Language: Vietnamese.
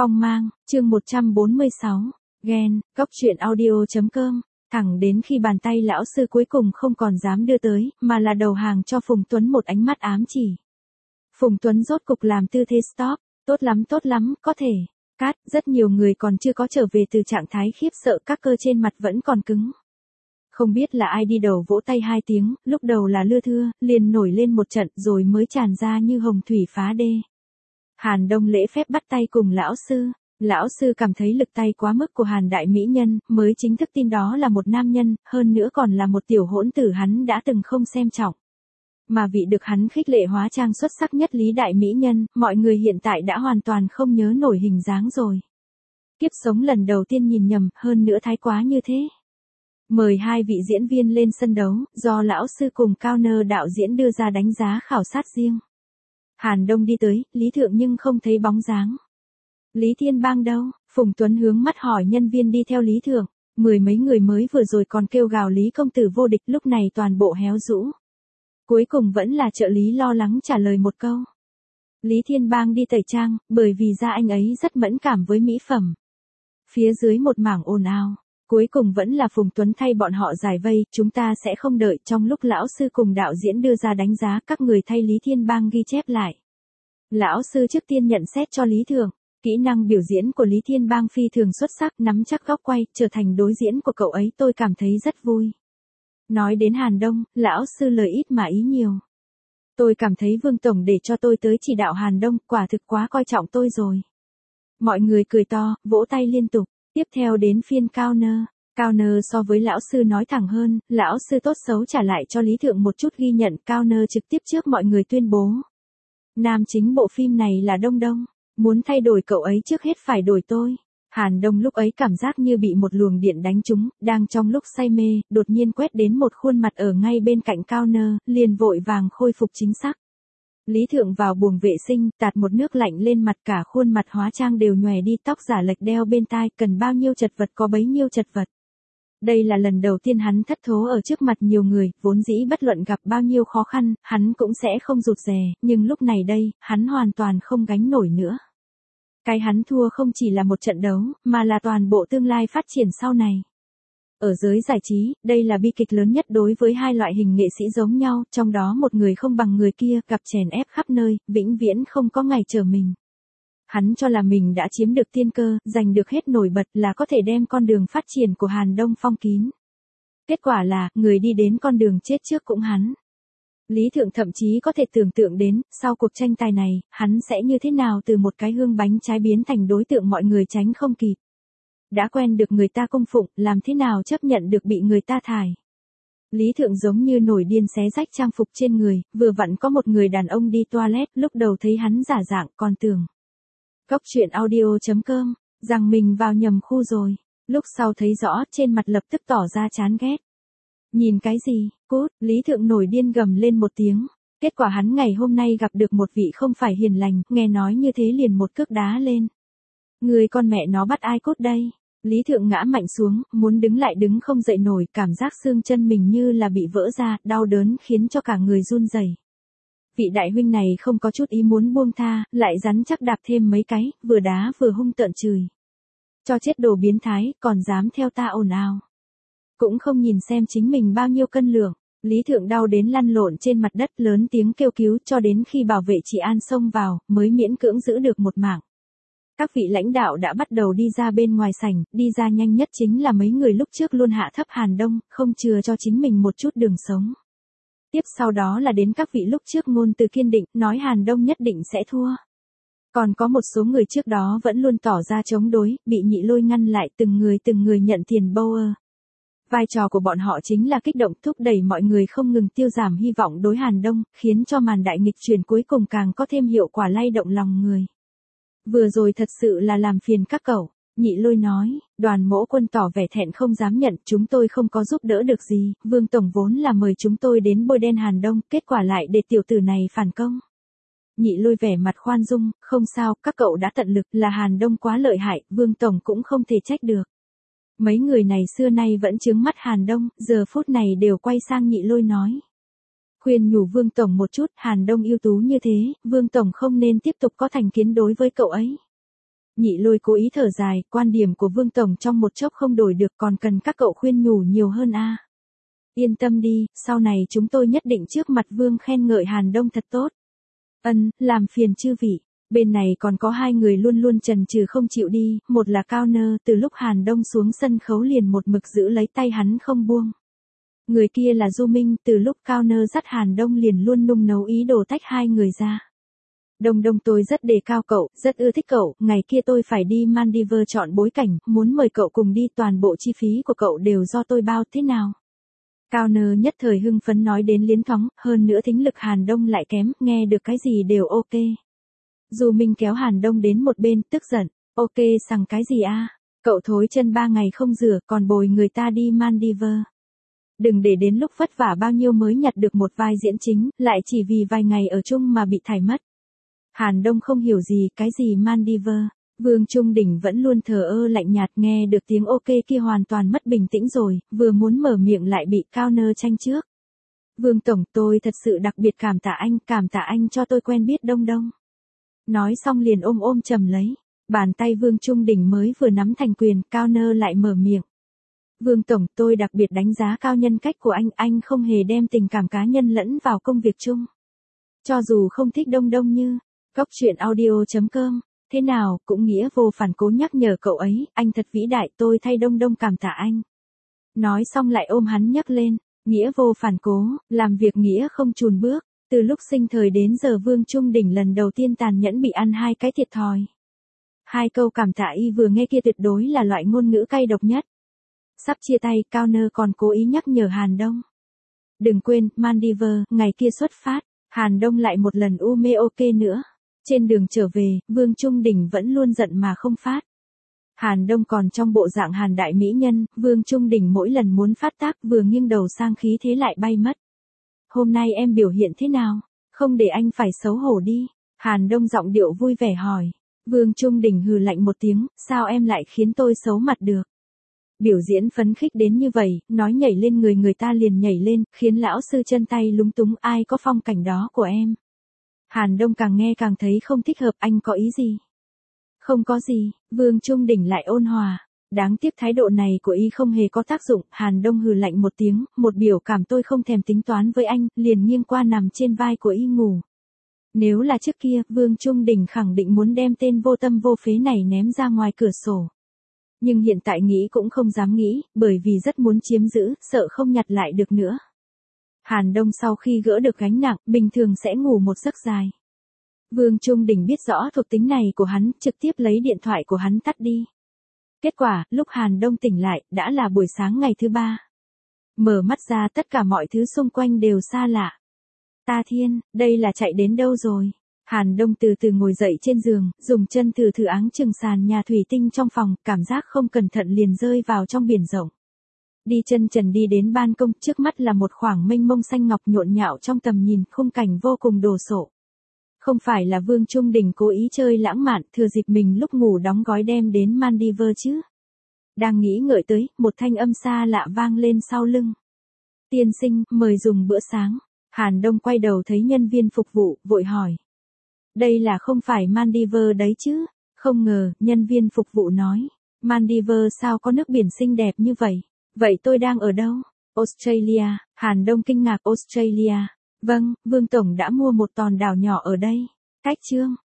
Phong mang, chương 146, ghen, góc truyện audio.com, thẳng đến khi bàn tay lão sư cuối cùng không còn dám đưa tới, mà là đầu hàng cho Phùng Tuấn một ánh mắt ám chỉ. Phùng Tuấn rốt cục làm tư thế stop, tốt lắm, có thể. Cát, rất nhiều người còn chưa có trở về từ trạng thái khiếp sợ, các cơ trên mặt vẫn còn cứng. Không biết là ai đi đầu vỗ tay 2 tiếng, lúc đầu là lưa thưa, liền nổi lên một trận rồi mới tràn ra như hồng thủy phá đê. Hàn Đông lễ phép bắt tay cùng lão sư cảm thấy lực tay quá mức của Hàn đại mỹ nhân, mới chính thức tin đó là một nam nhân, hơn nữa còn là một tiểu hỗn tử hắn đã từng không xem trọng. Mà vị được hắn khích lệ hóa trang xuất sắc nhất Lý đại mỹ nhân, mọi người hiện tại đã hoàn toàn không nhớ nổi hình dáng rồi. Kiếp sống lần đầu tiên nhìn nhầm, hơn nữa thái quá như thế. Mời 2 vị diễn viên lên sân đấu, do lão sư cùng Cao Nơ đạo diễn đưa ra đánh giá khảo sát riêng. Hàn Đông đi tới, Lý Thượng nhưng không thấy bóng dáng. Lý Thiên Bang đâu? Phùng Tuấn hướng mắt hỏi nhân viên đi theo Lý Thượng. 10 mấy người mới vừa rồi còn kêu gào Lý công tử vô địch, lúc này toàn bộ héo rũ. Cuối cùng vẫn là trợ lý lo lắng trả lời một câu. Lý Thiên Bang đi tẩy trang, bởi vì da anh ấy rất mẫn cảm với mỹ phẩm. Phía dưới một mảng ồn ào. Cuối cùng vẫn là Phùng Tuấn thay bọn họ giải vây, chúng ta sẽ không đợi. Trong lúc lão sư cùng đạo diễn đưa ra đánh giá, các người thay Lý Thiên Bang ghi chép lại. Lão sư trước tiên nhận xét cho Lý Thượng. Kỹ năng biểu diễn của Lý Thiên Bang phi thường xuất sắc, nắm chắc góc quay, trở thành đối diễn của cậu ấy tôi cảm thấy rất vui. Nói đến Hàn Đông, lão sư lời ít mà ý nhiều. Tôi cảm thấy Vương Tổng để cho tôi tới chỉ đạo Hàn Đông, quả thực quá coi trọng tôi rồi. Mọi người cười to, vỗ tay liên tục. Tiếp theo đến phiên Cao Nơ so với lão sư nói thẳng hơn, lão sư tốt xấu trả lại cho Lý Thượng một chút ghi nhận. Cao Nơ trực tiếp trước mọi người tuyên bố. Nam chính bộ phim này là Đông Đông, muốn thay đổi cậu ấy trước hết phải đổi tôi. Hàn Đông lúc ấy cảm giác như bị một luồng điện đánh trúng, đang trong lúc say mê, đột nhiên quét đến một khuôn mặt ở ngay bên cạnh Cao Nơ, liền vội vàng khôi phục chính xác. Lý Thượng vào buồng vệ sinh, tạt một nước lạnh lên mặt, cả khuôn mặt hóa trang đều nhòe đi, tóc giả lệch đeo bên tai, cần bao nhiêu chật vật có bấy nhiêu chật vật. Đây là lần đầu tiên hắn thất thố ở trước mặt nhiều người, vốn dĩ bất luận gặp bao nhiêu khó khăn, hắn cũng sẽ không rụt rè, nhưng lúc này đây, hắn hoàn toàn không gánh nổi nữa. Cái hắn thua không chỉ là một trận đấu, mà là toàn bộ tương lai phát triển sau này. Ở giới giải trí, đây là bi kịch lớn nhất đối với 2 loại hình nghệ sĩ giống nhau, trong đó một người không bằng người kia, gặp chèn ép khắp nơi, vĩnh viễn không có ngày trở mình. Hắn cho là mình đã chiếm được tiên cơ, giành được hết nổi bật, là có thể đem con đường phát triển của Hàn Đông phong kín. Kết quả là, người đi đến con đường chết trước cũng hắn. Lý Thượng thậm chí có thể tưởng tượng đến, sau cuộc tranh tài này, hắn sẽ như thế nào từ một cái hương bánh trái biến thành đối tượng mọi người tránh không kịp. Đã quen được người ta cung phụng, làm thế nào chấp nhận được bị người ta thải. Lý Thượng giống như nổi điên xé rách trang phục trên người, vừa vặn có một người đàn ông đi toilet, lúc đầu thấy hắn giả dạng, còn tưởng. Góc truyện audio.com, rằng mình vào nhầm khu rồi, lúc sau thấy rõ, trên mặt lập tức tỏ ra chán ghét. Nhìn cái gì, cút, Lý Thượng nổi điên gầm lên một tiếng. Kết quả hắn ngày hôm nay gặp được một vị không phải hiền lành, nghe nói như thế liền một cước đá lên. Người con mẹ nó bắt ai cút đây? Lý Thượng ngã mạnh xuống, muốn đứng lại đứng không dậy nổi, cảm giác xương chân mình như là bị vỡ ra, đau đớn khiến cho cả người run rẩy. Vị đại huynh này không có chút ý muốn buông tha, lại rắn chắc đạp thêm mấy cái, vừa đá vừa hung tợn chửi. Cho chết đồ biến thái, còn dám theo ta ồn ào. Cũng không nhìn xem chính mình bao nhiêu cân lượng, Lý Thượng đau đến lăn lộn trên mặt đất, lớn tiếng kêu cứu, cho đến khi bảo vệ trị an xông vào, mới miễn cưỡng giữ được một mạng. Các vị lãnh đạo đã bắt đầu đi ra bên ngoài sảnh, đi ra nhanh nhất chính là mấy người lúc trước luôn hạ thấp Hàn Đông, không chừa cho chính mình một chút đường sống. Tiếp sau đó là đến các vị lúc trước ngôn từ kiên định, nói Hàn Đông nhất định sẽ thua. Còn có một số người trước đó vẫn luôn tỏ ra chống đối, bị Nhị Lôi ngăn lại, từng người nhận tiền Bauer. Vai trò của bọn họ chính là kích động, thúc đẩy mọi người không ngừng tiêu giảm hy vọng đối Hàn Đông, khiến cho màn đại nghịch chuyển cuối cùng càng có thêm hiệu quả lay động lòng người. Vừa rồi thật sự là làm phiền các cậu, Nhị Lôi nói. Đoàn Mỗ Quân tỏ vẻ thẹn không dám nhận, chúng tôi không có giúp đỡ được gì, Vương Tổng vốn là mời chúng tôi đến bôi đen Hàn Đông, kết quả lại để tiểu tử này phản công. Nhị Lôi vẻ mặt khoan dung, không sao, các cậu đã tận lực, là Hàn Đông quá lợi hại, Vương Tổng cũng không thể trách được. Mấy người này xưa nay vẫn chướng mắt Hàn Đông, giờ phút này đều quay sang Nhị Lôi nói. Khuyên nhủ Vương Tổng một chút, Hàn Đông ưu tú như thế, Vương Tổng không nên tiếp tục có thành kiến đối với cậu ấy. Nhị Lôi cố ý thở dài, quan điểm của Vương Tổng trong một chốc không đổi được, còn cần các cậu khuyên nhủ nhiều hơn a. Yên tâm đi, sau này chúng tôi nhất định trước mặt Vương khen ngợi Hàn Đông thật tốt. Làm phiền chư vị. Bên này còn có hai người luôn luôn chần chừ không chịu đi, một là Cao Nơ, từ lúc Hàn Đông xuống sân khấu liền một mực giữ lấy tay hắn không buông. Người kia là Du Minh, từ lúc Cao Nơ dắt Hàn Đông liền luôn nung nấu ý đồ tách hai người ra. Đông Đông tôi rất đề cao cậu, rất ưa thích cậu, ngày kia tôi phải đi Maldives chọn bối cảnh, muốn mời cậu cùng đi, toàn bộ chi phí của cậu đều do tôi bao, thế nào? Cao Nơ nhất thời hưng phấn nói đến liến thoáng, hơn nữa thính lực Hàn Đông lại kém, nghe được cái gì đều ok. Du Minh kéo Hàn Đông đến một bên, tức giận, ok sằng cái gì a? Cậu thối chân 3 ngày không rửa, còn bồi người ta đi Maldives. Đừng để đến lúc vất vả bao nhiêu mới nhặt được một vai diễn chính, lại chỉ vì vài ngày ở chung mà bị thải mất. Hàn Đông không hiểu gì, cái gì Maldives. Vương Trung Đỉnh vẫn luôn thờ ơ lạnh nhạt, nghe được tiếng ok kia hoàn toàn mất bình tĩnh rồi, vừa muốn mở miệng lại bị Cao Nơ tranh trước. Vương Tổng, tôi thật sự đặc biệt cảm tạ anh cho tôi quen biết Đông Đông. Nói xong liền ôm chầm lấy. Bàn tay Vương Trung Đỉnh mới vừa nắm thành quyền, Cao Nơ lại mở miệng. Vương Tổng, tôi đặc biệt đánh giá cao nhân cách của anh không hề đem tình cảm cá nhân lẫn vào công việc chung. Cho dù không thích Đông Đông như, Cóc Truyện Audio.com, thế nào, cũng nghĩa vô phản cố nhắc nhở cậu ấy, anh thật vĩ đại, tôi thay Đông Đông cảm tạ anh. Nói xong lại ôm hắn nhấc lên, nghĩa vô phản cố, làm việc nghĩa không chùn bước, từ lúc sinh thời đến giờ Vương Trung Đỉnh lần đầu tiên tàn nhẫn bị ăn 2 cái thiệt thòi. 2 câu cảm tạ y vừa nghe kia tuyệt đối là loại ngôn ngữ cay độc nhất. Sắp chia tay, Cao Nơ còn cố ý nhắc nhở Hàn Đông. Đừng quên, Maldives, ngày kia xuất phát, Hàn Đông lại một lần ok nữa. Trên đường trở về, Vương Trung Đỉnh vẫn luôn giận mà không phát. Hàn Đông còn trong bộ dạng Hàn đại mỹ nhân, Vương Trung Đỉnh mỗi lần muốn phát tác vừa nghiêng đầu sang khí thế lại bay mất. Hôm nay em biểu hiện thế nào? Không để anh phải xấu hổ đi. Hàn Đông giọng điệu vui vẻ hỏi. Vương Trung Đỉnh hừ lạnh một tiếng, sao em lại khiến tôi xấu mặt được? Biểu diễn phấn khích đến như vậy, nói nhảy lên người ta liền nhảy lên, khiến lão sư chân tay lúng túng, ai có phong cảnh đó của em. Hàn Đông càng nghe càng thấy không thích hợp, anh có ý gì? Không có gì, Vương Trung Đỉnh lại ôn hòa. Đáng tiếc thái độ này của y không hề có tác dụng, Hàn Đông hừ lạnh một tiếng, một biểu cảm tôi không thèm tính toán với anh, liền nghiêng qua nằm trên vai của y ngủ. Nếu là trước kia, Vương Trung Đỉnh khẳng định muốn đem tên vô tâm vô phế này ném ra ngoài cửa sổ. Nhưng hiện tại nghĩ cũng không dám nghĩ, bởi vì rất muốn chiếm giữ, sợ không nhặt lại được nữa. Hàn Đông sau khi gỡ được gánh nặng, bình thường sẽ ngủ một giấc dài. Vương Trung Đỉnh biết rõ thuộc tính này của hắn, trực tiếp lấy điện thoại của hắn tắt đi. Kết quả, lúc Hàn Đông tỉnh lại, đã là buổi sáng ngày thứ 3. Mở mắt ra tất cả mọi thứ xung quanh đều xa lạ. Ta thiên, đây là chạy đến đâu rồi? Hàn Đông từ từ ngồi dậy trên giường, dùng chân thử áng chừng sàn nhà thủy tinh trong phòng, cảm giác không cẩn thận liền rơi vào trong biển rộng. Đi chân trần đi đến ban công, trước mắt là một khoảng mênh mông xanh ngọc nhộn nhạo trong tầm nhìn, khung cảnh vô cùng đồ sộ. Không phải là Vương Trung Đỉnh cố ý chơi lãng mạn, thừa dịp mình lúc ngủ đóng gói đem đến Maldives chứ. Đang nghĩ ngợi tới, một thanh âm xa lạ vang lên sau lưng. Tiên sinh, mời dùng bữa sáng. Hàn Đông quay đầu thấy nhân viên phục vụ, vội hỏi. Đây là không phải Maldives đấy chứ? Không ngờ, nhân viên phục vụ nói. Maldives sao có nước biển xinh đẹp như vậy? Vậy tôi đang ở đâu? Australia. Hàn Đông kinh ngạc, Australia. Vâng, Vương Tổng đã mua một hòn đảo nhỏ ở đây. Cách chương.